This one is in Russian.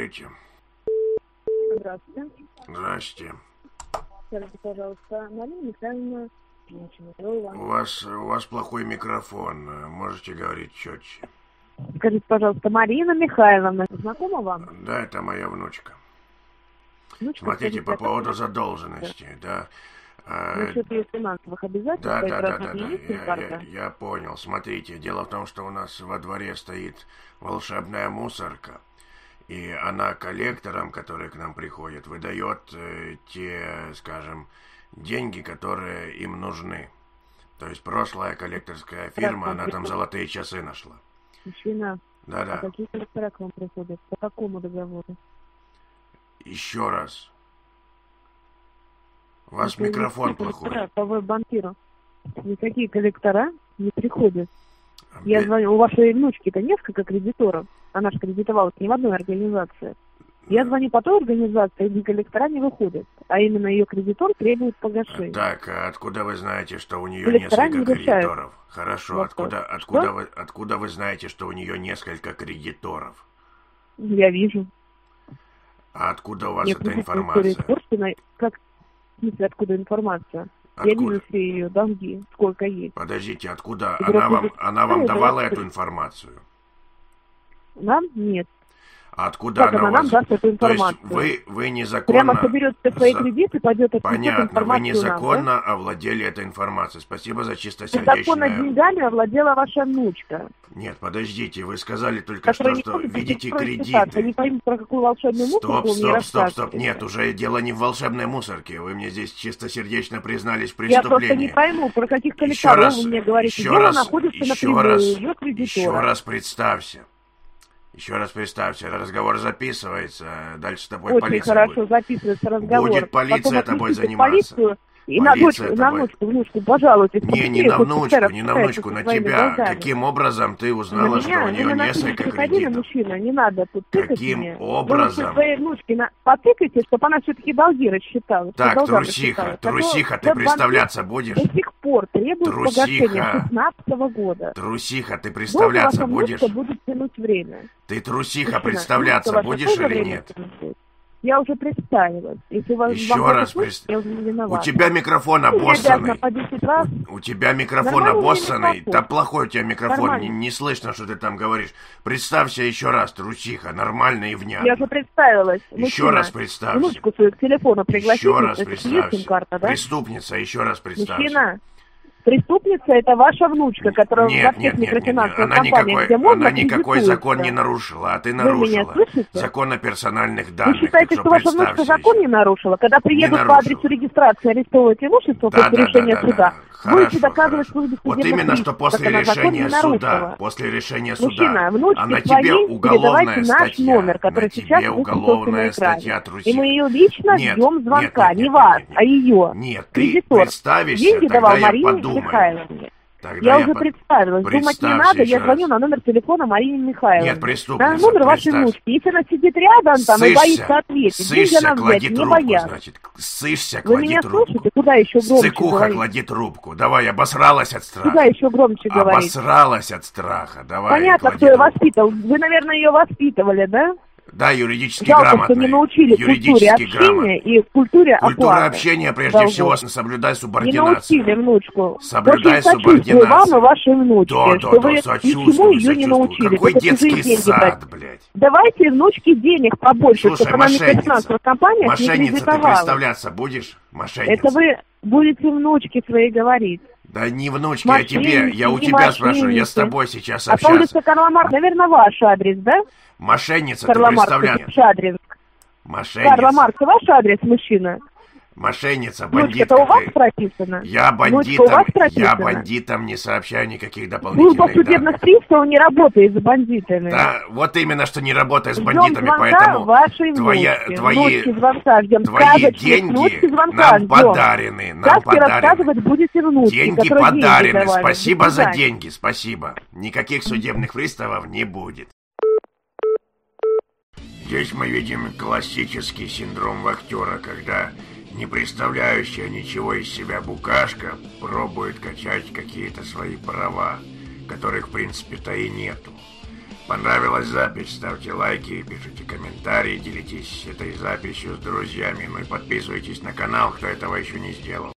говорите? Здравствуйте. Здрасте. Скажите, пожалуйста, Марина Михайловна Пинченкова. У вас плохой микрофон. Можете говорить четче? Скажите, пожалуйста, Марина Михайловна, знакома вам? Да, это моя внучка. Внучка, Смотрите, скажите, по поводу как... задолженности, да. Насчет ее финансовых обязательств? Да. Я понял. Смотрите, дело в том, что у нас во дворе стоит волшебная мусорка. И она коллекторам, которые к нам приходят, выдает те, скажем, деньги, которые им нужны. То есть прошлая коллекторская фирма, она там золотые часы нашла. Мужчина, Да. А какие коллектора к вам приходят? По какому договору? Еще раз. У вас микрофон плохой. По банкиру. Никакие коллектора не приходят. Я звоню, у вашей внучки-то несколько кредиторов. Она же кредитовалась не в одной организации. Я звоню по той организации, где коллектора не выходят. А именно ее кредитор требует погашения. Так, а откуда вы знаете, что у нее коллектора несколько не решают. кредиторов? Хорошо, откуда вы знаете, что у нее несколько кредиторов? Я вижу. А откуда у вас Нет, эта информация? Как, в смысле, откуда информация? Откуда? Я вижу все ее долги, сколько есть. Подождите, откуда? Игрок Она вам давала эту информацию? Нам? Нет. А откуда как она у вас? нам даст эту информацию? То есть вы незаконно... Прямо соберет все свои кредиты, пойдет отнесет Понятно, информацию вы незаконно нам, да? овладели этой информацией. Спасибо за чистосердечное... Незаконно деньгами овладела ваша внучка. Нет, подождите, вы сказали только что видите кредиты. Я не пойму, про какую волшебную мусорку вы мне рассказываете. Нет, уже дело не в волшебной мусорке. Вы мне здесь чистосердечно признались в преступлении. Я просто не пойму, про каких коллекторов вы мне говорите. Дело находится напрямую, ее кредитора. Еще раз представься. Еще раз представься, этот разговор записывается, дальше с тобой полиция Очень хорошо будет. Записывается разговор. Будет полиция Потом тобой заниматься. Полицию, и на внучку, пожалуйтесь. Не на внучку, на тебя. Глазами. Каким образом ты узнала, что у нее несколько кредитов? Мужчина, не надо тут тыкать Каким мне. образом? Вы своей внучке потыкайте, чтобы она все-таки долги рассчитала. Так, трусиха, ты представляться будешь? До сих пор требует погашения 16-го года. Трусиха, ты представляться будешь? Будет тянуть время. Ты трусиха представляться будешь или нет? Я уже представилась. Если вас еще раз я уже не виновата. У тебя микрофон обоссанный. У тебя микрофон обоссанный. Да плохой у тебя микрофон. Не слышно, что ты там говоришь. Представься еще раз, трусиха, нормально и внятно. Я уже представилась. Еще раз представься. Внучку свою к телефону пригласите. Еще раз представься. Карта, да? Преступница, еще раз представься. Мужчина. Преступница — это ваша внучка, которая во всех микрофинансовых компаниях, где можно, она никакой закон не нарушила, а ты нарушила. Закон о персональных данных. Вы считаете, что ваша внучка закон не нарушила? Когда приедут по адресу регистрации арестовывать имущество после решения суда, будете доказывать свою беспредельность. Вот именно, что после решения суда, Мужчина, она тебе уголовная статья, номер, который сейчас уголовная статья, трусиха. И мы ее лично ждем звонка, не вас, а ее. Нет, ты представишься, тогда я подумаю. Я уже представилась. Думать не надо, я звоню на номер телефона Марине Михайловне. Нет, преступница, на номер вашей внучки. Если она сидит рядом там и боится ответить, деньги она взять не боятся. Значит. Ссышься, Вы клади меня трубку. слышите? Куда еще громче Цикуха, говорить? клади трубку. Давай, обосралась от страха. Куда еще громче говорить? Обосралась от страха. Давай, понятно, кто ее воспитывал. Вы, наверное, ее воспитывали, да? Да, юридически жалко, грамотно. Что не научили культуре общения и культуре оплаты. Культура общения, прежде всего, соблюдай субординацию. Не научили внучку. Соблюдай субординацию. Вам и вашей внучке, что вы ничему ее не научили. Какой детский сад, блядь? Давайте внучке денег побольше, слушай, чтобы она в микрофинансовых компаниях не кредитовала. Ты представляться будешь? Мошенница. Это вы будете внучке своей говорить. Да не внучке, а тебе. Я у тебя спрашиваю, я с тобой сейчас общаюсь. А по улице Карла Маркса, наверное, ваш адрес, да? Мошенница, Карла ты представляешь? Маркса, ваш адрес. Мошенница. Карла Маркса, ваш адрес, мужчина? Мошенница, бандитка. Это у вас прописано? Я бандитам не сообщаю никаких дополнительных данных. Служба судебных приставов не работает с бандитами. Да, вот именно, что не работает с бандитами, поэтому твои деньги нам подарены. Деньги подарены. Спасибо за деньги, спасибо. Никаких судебных приставов не будет. Здесь мы видим классический синдром вахтера, когда не представляющая ничего из себя букашка пробует качать какие-то свои права, которых в принципе-то и нету. Понравилась запись? Ставьте лайки, пишите комментарии, делитесь этой записью с друзьями. Ну и подписывайтесь на канал, кто этого еще не сделал.